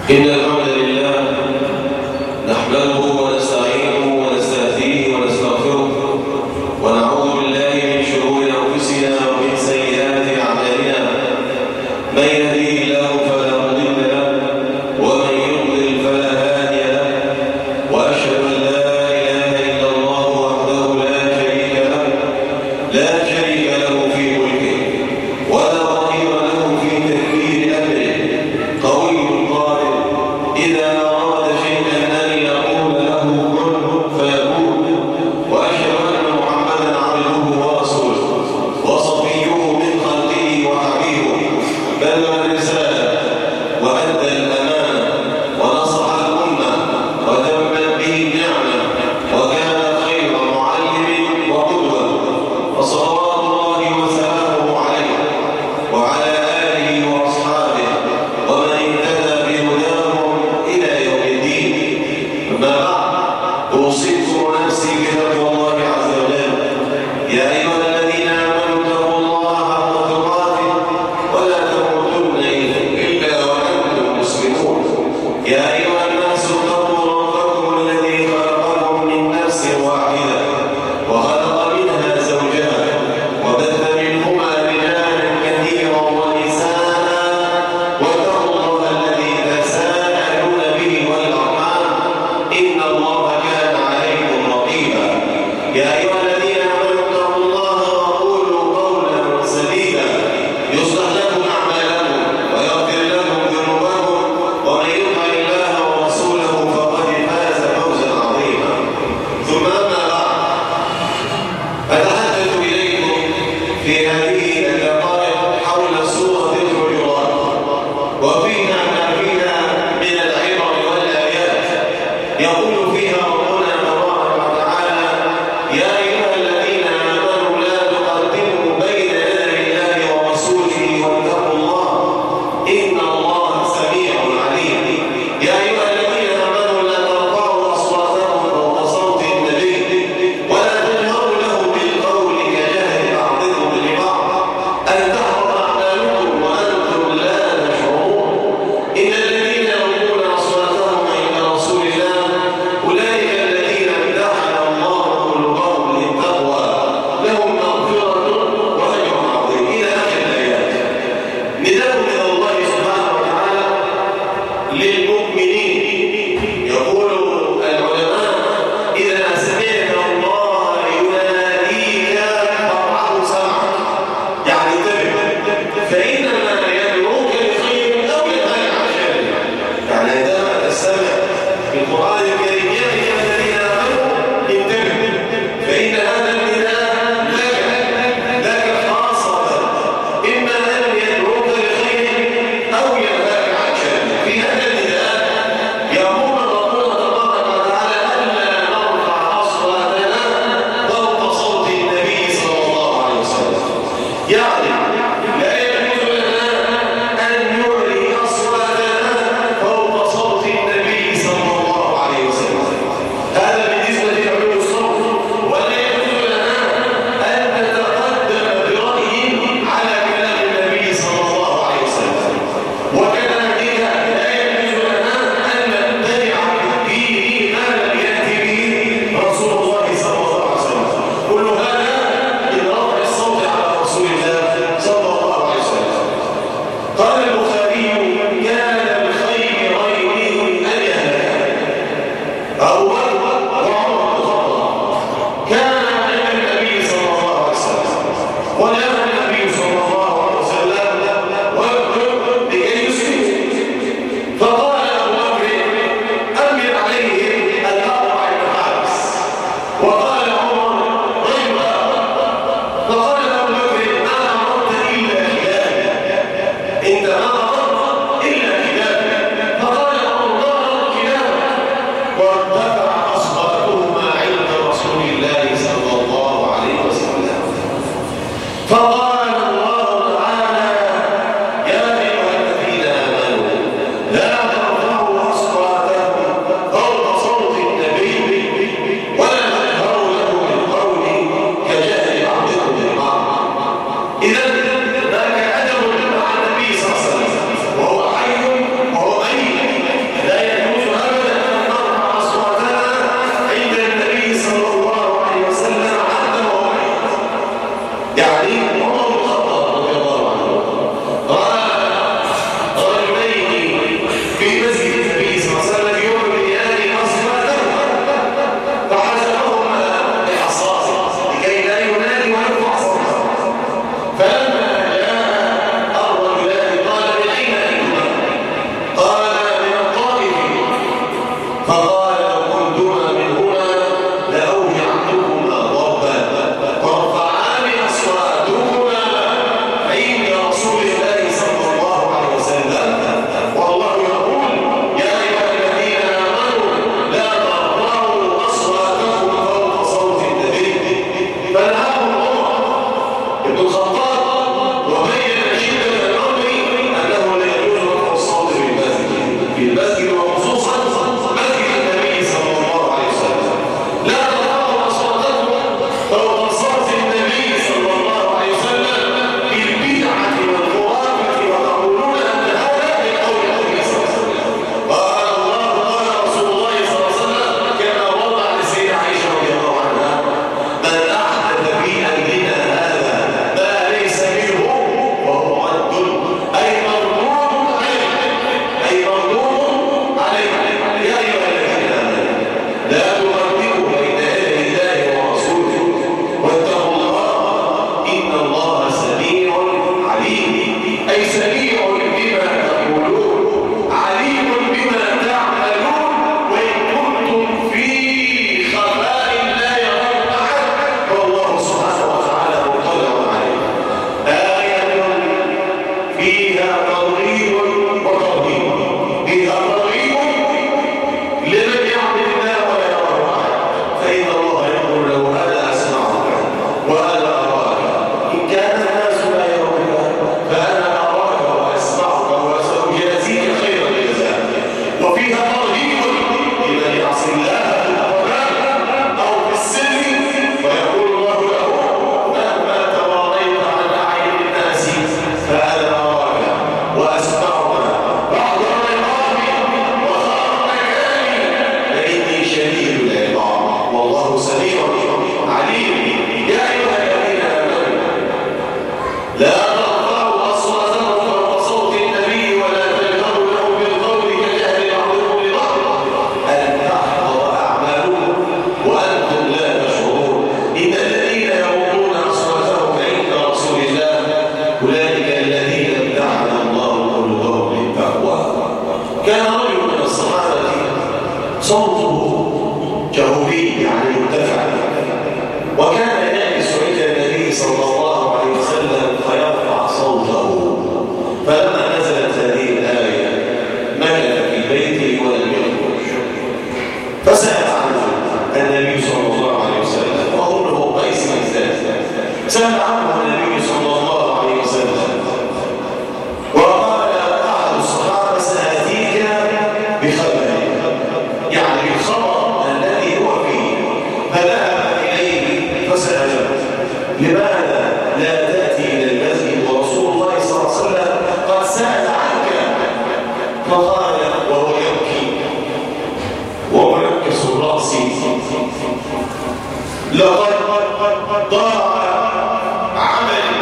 إن الحمد لله نحمده ونستعينه ونستهديه ونستغفره ونعوذ بالله من شرور أنفسنا ومن سيئات أعمالنا. من يهديه الله فلا مضل له ومن يضلل فلا هادي له، وأشهد أن لا إله إلا الله وحده لا شريك له، لا شريك له في ملكه ولا ظهير له في تدبير أمره. قوي القادر إذا أراد شيئا أن يقول له كن فيكون. وأشهد أن محمدا عبده ورسوله وصفيه من خلقه وحبيبه، بلغ الرسالة وأدى الأمانة ونصح الأمة وتمم به النعمة وكان خير معلم وقدوة، وصلوات الله وسلامه عليه وعلى آله وأصحابه ومن اهتدى بهداهم إلى يوم الدين. أما بعد، أوصيكم ونفسي بتقوى الله عز وجل. يا أيها الذين آمنوا اتقوا الله حق تقاته ولا تموتن إلا وأنتم مسلمون. يا أيها الناس اتقوا ربكم الذي خلقكم من نفس واحدة وخلق منها زوجها وبث منهما رجالا كثيرا ونساء، واتقوا الله الذي تساءلون به والأرحام إن الله كان عليكم رقيبا. يا أيها الذين آمنوا اتقوا الله وقولوا قولا سديدا يصلح لكم أعمالكم ويغفر لكم ذنوبكم، ومن يطع الله ورسوله فقد فاز فوزا عظيما. ثم أما بعد، أتحدث إليكم في هذه الدقائق حول سورة الحجرات، وفيها ما فيها من العبر والآيات. يقول فيها ربنا تبارك وتعالى: يا أيها الذين آمنوا لا تقدموا بين يدي الله ورسوله واتقوا الله إن الله سميع عليم. يا أيها الذين آمنوا لا ترفعوا أصواتكم فوق صوت النبي ولا تجهروا له بالقول كجهر بعضكم لبعض أن تحبط أعمالكم وأنتم لا تشعرون. إن الذين يغضون أصواتهم عند رسول الله فقال لو كنتما من هنا لأوجعتكما ضربا ترفعان أصواتكما عند رسول الله صلى الله عليه وسلم والله يقول يا أيها الذين آمنوا لا ترفعوا أصواتكم فوق صوت النبي فنهاهم عمر بن الخطاب وبين شدة الأمر أنه لا يجوز رفع الصوت في المسجد وخصوصا مسجد النبي صلى الله عليه وسلم لا ترفعوا أصواتكم فوق صوت النبي صلى الله عليه وسلم بالبدعة والخرافة وتقولون أن هذا من قول النبي صلى الله عليه وسلم قال الله قال رسول الله صلى الله عليه وسلم كما وضع لسيدة عائشة رضي الله عنها من أحدث في أمرنا هذا ما ليس منه وهو رد أي مردود عليه يا أيها الذين آمنوا لا تفرقوا بين يدي الله ورسوله واتقوا الله إن الله سميع عليم أي سميع بما تقولون عليم بما تعملون وإن كنتم في خفاء لا يرون أحد فالله سبحانه وتعالى مطلع عليه آية فيها ترغيب وترهيب فيها ترغيب لمن يعبد الله ولا يرى أحد فإن الله يقول له هذا أسمعك وهذا أراك إن كان الناس لا يرونك فأنا أراك وأسمعك وسأجازيك خير الجزاء وفيها ترهيب لمن يعصي الله في القرآن أو في السر ويقول الله له مهما تراضيت عن أعين الناس فأنا أراك وأسمعك بعض العقاب وخاف مكاني فإني شديد العقاب والله سميع عليم يا أيها الذين آمنوا لا ترفعوا أصواتكم فوق صوت النبي ولا تجهروا له بالقول كجهر بعضكم لبعض أن تحبط أعمالكم وأنتم لا تشعرون إن الذين يغضون أصواتهم عند رسول الله أولئك الذين امتحن الله قلوبهم للتقوى كان رجل من الصحابة صوته جهوري يعني مرتفع وكان يجلس عند النبي صلى الله عليه وسلم فيرفع صوته فلما نزلت هذه الآية مكث في بيته ولم يخرج فسأل عنه النبي صلى الله عليه وسلم وأمره قيس بن زيد سأل عنه النبي صلى الله عليه وسلم وقال أحد الصحابة سآتيك بخبر يعني بالخبر الذي هو فيه فذهب إليه فسأله لماذا لا تأتي إلى المسجد ورسول الله صلى الله عليه وسلم قد سأل عنك فقال وهو يبكي ومنكس الرأس لقد ضاع عملي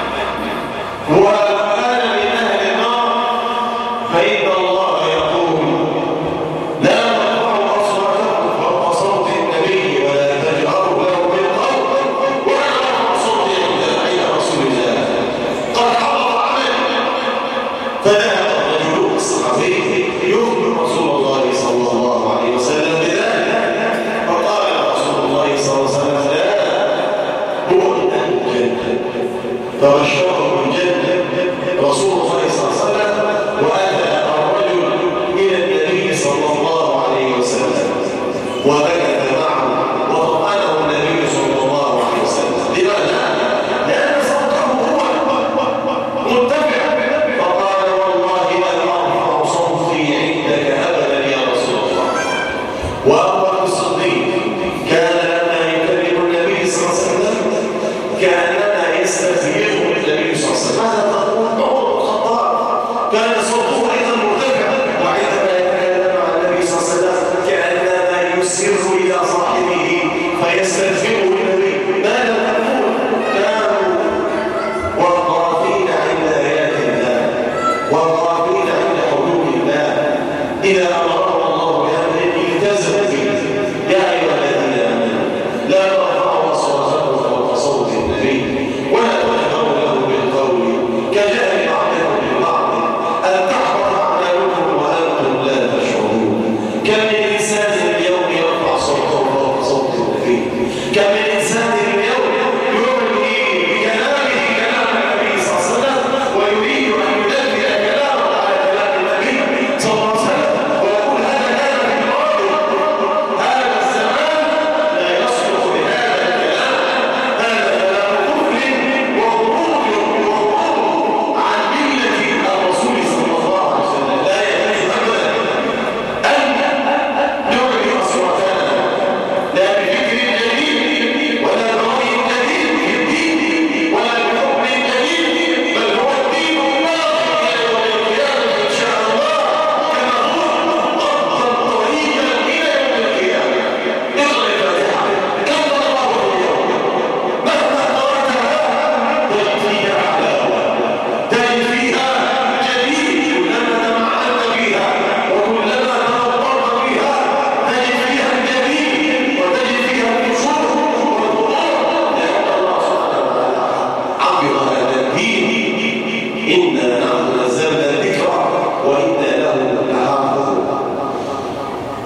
وأنا من أهل النار فإن الله يقول لا ترفعوا أصواتكم فوق صوت النبي ولا تجهروا له بالقول ولا ترفعوا صوتي عند رسول الله قد حضر عملي فذهب الرجل الصحابي يخبر رسول الله صلى الله عليه وسلم بذلك فقال رسول الله صلى الله عليه وسلم لا هو الجنة فبشره بالجنة رسول الله صلى الله عليه وسلم وأتى الرجل إلى النبي صلى الله عليه وسلم ومكث معه وطمأنه النبي صلى الله عليه وسلم لماذا؟ لأن صوته هو مرتفع فقال والله لا أرفع صوتي عندك أبدا يا رسول الله وأبو بكر الصديق كان لما يكلم النبي صلى الله عليه وسلم كأنما يستفيده النبي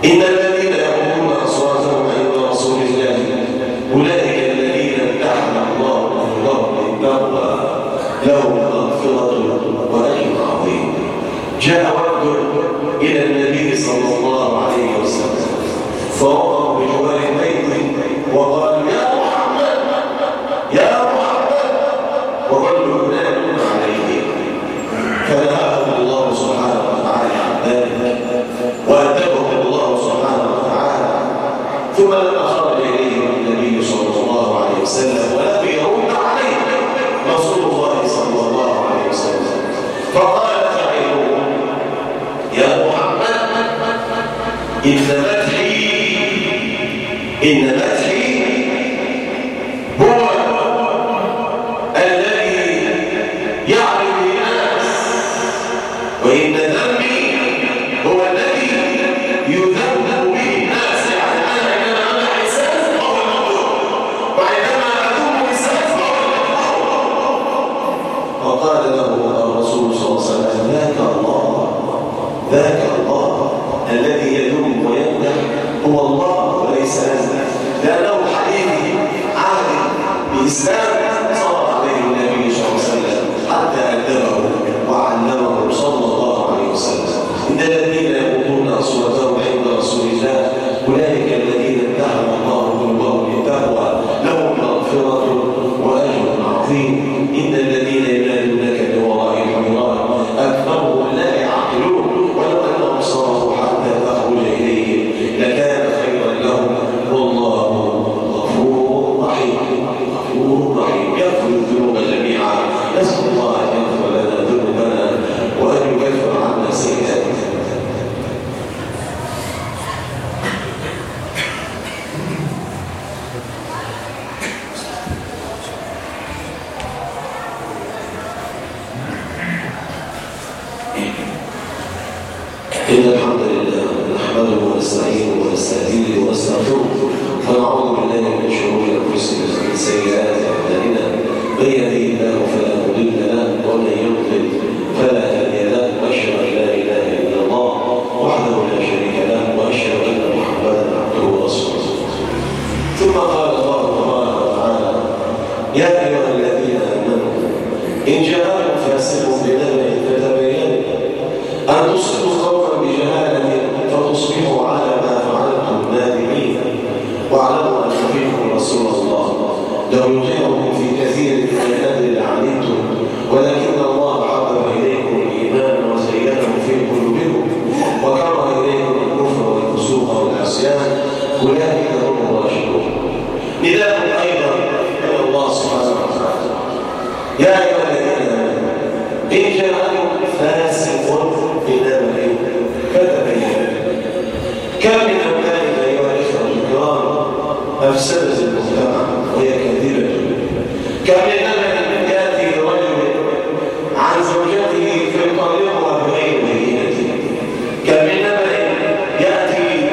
إن الذين يغضون أصواتهم عند رسول الله أولئك الذين امتحن الله لهم بالتقوى لهم مغفرة وأجر عظيم. جاء وفد إلى النبي صلى الله عليه وسلم فوقفوا بجوار البيت وقالوا يا محمد يا محمد، وظلوا ينادون عليه فنهاهم الله سبحانه وتعالى عن ذلك وأدبهم الله سبحانه وتعالى. ثم لما خرج إليهم النبي صلى الله عليه وسلم ولم يرد عليه رسول الله صلى الله عليه وسلم فقال فعلوا يا محمد إن مدحي هو الذي يعرف الناس، وإن ذنبي هو الذي يذنب به الناس. يعني أنا عندما أمدح إنسان فهو الممدوح، وعندما أذم إنسان فهو الممدوح. وقال له الرسول صلى الله عليه وسلم ذاك الله الذي يذم ويمدح هو الله وليس أنت، لأنه حديث عهد بإسلام صلى عليه النبي صلى الله عليه وسلم حتى أدبه وعلمه صلى الله عليه وسلم. إن الذين يغضون أصواتهم عند رسول الله أولئك الذين امتحن الله قلوبهم بالتقوى لهم مغفرة وأجر عظيم. إن الذين ينادونك من وراء الحجرات أكثرهم لا يعقلون ولو أنهم صبروا حتى تخرج إليهم لكان خيرا لهم والله غفور رحيم. غفور رحيم يغفر الذنوب جميعا. نسأل الله أن يغفر لنا ذنوبنا وأن يكفر عنا سيئاتنا. إن الحمد لله نحمده ونستعينه ونستهديه ونستغفره ونعوذ بالله من شرور أنفسنا ومن سيئات أعمالنا. من يهده الله فلا مضل له ومن يضلل فلا هادي له. وأشهد أن لا إله إلا الله وحده لا شريك له وأشهد أن محمدا عبده ورسوله. ثم قال الله تبارك وتعالى يا أيها الذين آمنوا إن جاءكم فاسق بنبأ فتبينوا أن تصيبوا قوما بجهالة فتصبحوا على ما فعلتم نادمين. واعلموا أن فيكم رسول الله لو يطيعكم في كثير من الأمر لعنتم ولكن الله حبب إليكم الإيمان وزينه في قلوبكم وكره إليكم الكفر والفسوق والعصيان أولئك هم الراشدون. نداء أيضا من الله سبحانه وتعالى يا أيها الذين آمنوا إن جاءكم فاسق بنبأ فتبينوا. كم من أمثال أيها الإخوة الكرام أفسدت المجتمع وهي كاذبة. كم من نبأ يأتي رجل عن زوجته فيطلقها بغير بينة. كم من نبأ يأتي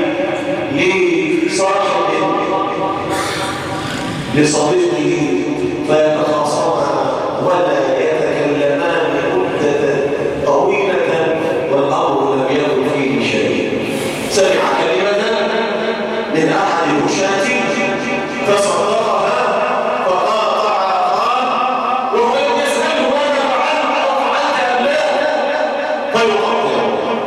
لصديقه فيتخاصمان ولا يتكلمان مدة طويلة والأمر لم يكن فيه شيء. سمع كلمة من أحد الوشاة فصدقها فقاطع علاقات وهو يسأل ماذا فعلت أو فعلت أم لا فيقطع.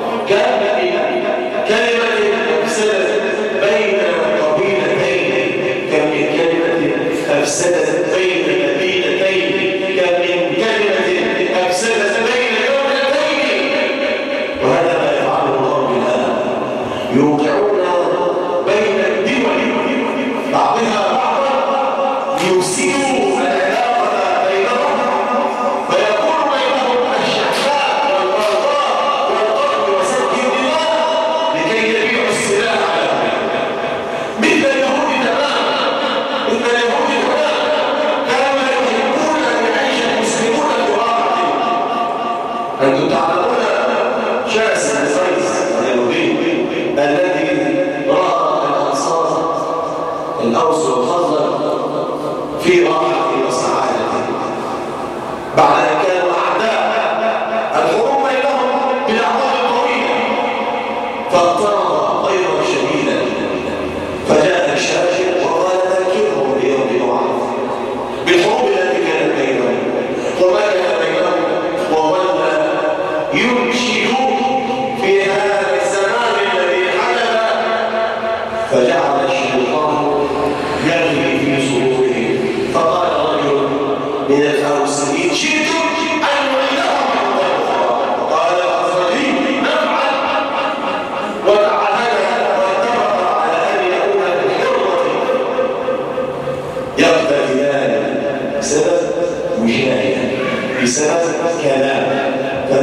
كلمة أفسدت بين قبيلتين. كم من كلمة أفسدت بين مدينتين. كم من كلمة أفسدت بين دولتين. وهذا ما يفعله الله الآن. يوقعون بين الدول بعضها بعضا ليسيئوا العلاقة بينهم فيكون بينهم الشحناء والبغضاء والقتل وسفك الدماء لكي يبيعوا السلاح على مثل اليهود تماما. مثل اليهود هنا كانوا يحبون أن يعيش المسلمون براحة. أنتم تعلمون شأس بن قيس اليهودي الذي رأى الأنصار الأوس والخزرج في راحة وسعادة بعد أن كانوا أعداء. الحروب بينهم بالأعوام الطويلة فاقترض أيضا فجعل الشيطان يغلي في صدورهم فقال رجل من الأوس إن شئتم أن نعيدهم قال الأخرجي نفعل وتعهد واتفق على أن يكون بالحرة يقتتلان بسبب مشاهدة بسبب كلام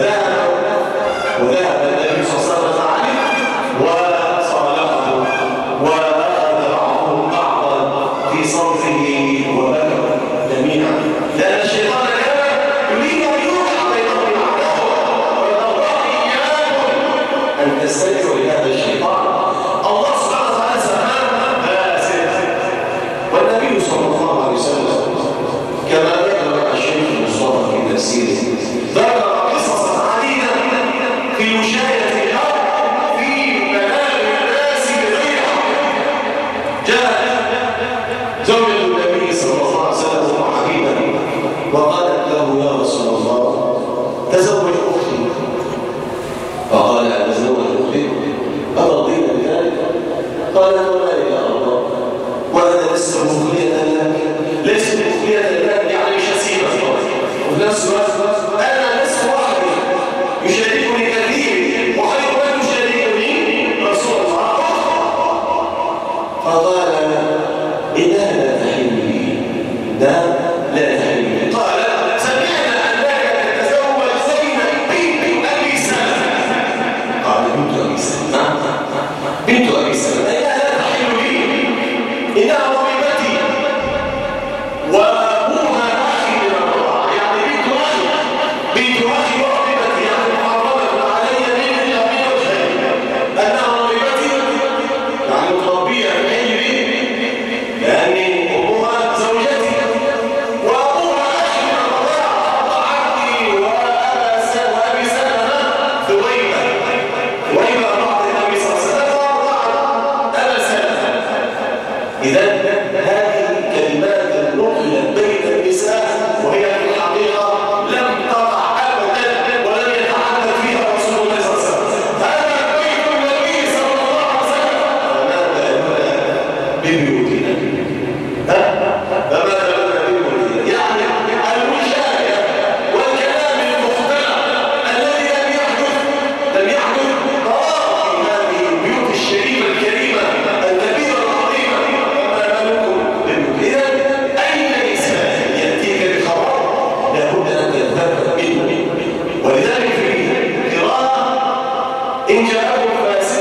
وذهب النبي صلى الله عليه وسلم عليه وصالحه وأخذ بعضهم بعضا في صوته وبكوا جميعا لأن الشيطان كان يريد أن يوقع بينهم العداوة والبغضاء إياكم أن تستمعوا لهذا الشيطان. الله سبحانه وتعالى سماه فاسد والنبي صلى الله عليه وسلم كما ذكر الشيخ المصطفى في تفسيره ذكر قصصا عديدة في مشاهدة الأرض في منام الناس بغيرها. جاءت زوجة النبي صلى الله عليه وسلم وحبيبه وقالت له يا رسول الله تزوج أختي. فقال أتزوج أختي أرضين بذلك؟ قالت وما لي يا الله وأنا لست مخلية لك لست مخلية لك يعني مش هسيبك وفي نفس الوقت أنا لست وحدي يشاركني كثير وخير من يشاركني رسول الله. فقال إنها لا تحل لي لا تحل لي. قال سمعنا أنك تتزوج زينب بنت أبي سلمة. قال بنت أبي سلمة بنت أبي سلمة إنها لا تحل لي إنها ربيبتي وأبوها أخي من الرضاعة يعني بنت أخي وربيبتي يعني محرمة علي من أبي وجهي أنها ربيبتي يعني متربية من حجري لأني أمها زوجتي وأبوها أخي من الرضاعة وعبدي وأبي سلمة ثويبة بعض النبي صلى الله عليه وسلم وأرضعت أبا سلمة. إذن هذه كلمات نقلت بين النساء وهي في الحقيقة لم تقع أبدا ولم يتحدث فيها رسول الله صلى الله عليه وسلم. هذا بيت النبي صلى الله عليه وسلم فماذا ببيوتنا فماذا ببيوتنا يعني الوشاية والكلام المختلف الذي لم يحدث طاق في هذه البيوت الشريفة الكريمة الكبيرة العظيمة. إذن أي إنسان يأتيك بخبر لابد أن يتثبت منه. ولذلك في قراءة إن جاءكم فاسق